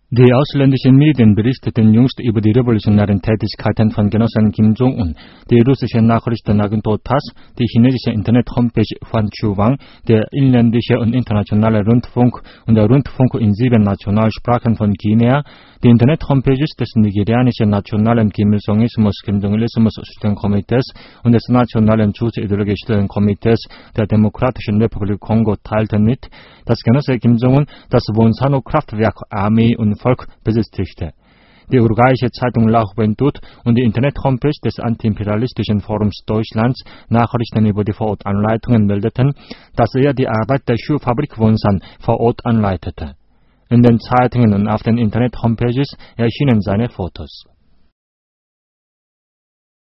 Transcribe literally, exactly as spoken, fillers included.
Die ausländischen Medien berichteten jüngst über die revolutionären Tätigkeiten von Genossen Kim Jong-un. Die russische Nachrichtenagentur TASS, die chinesische Internet-Homepage Huanchuwang, der inländische und internationale Rundfunk und der Rundfunk in sieben Nationalsprachen von Guinea, die Internet-Homepages des nigerianischen Nationalen Kim-Il-Songismus-Kim-Jong-Ilismus-Studienkomitees und des Nationalen Schutzideologie-Studienkomitees der Demokratischen Republik Kongo teilten mit, dass Genosse Kim Jong-un das Wonsano-Kraftwerk Armee und Volk besichtigte. Die uruguayische Zeitung La Juventud und die Internet-Homepage des Antiimperialistischen Forums Deutschlands Nachrichten über die Vorortanleitungen meldeten, dass er die Arbeit der Schuhfabrik Wonsan vor Ort anleitete. In den Zeitungen und auf den Internet-Homepages erschienen seine Fotos.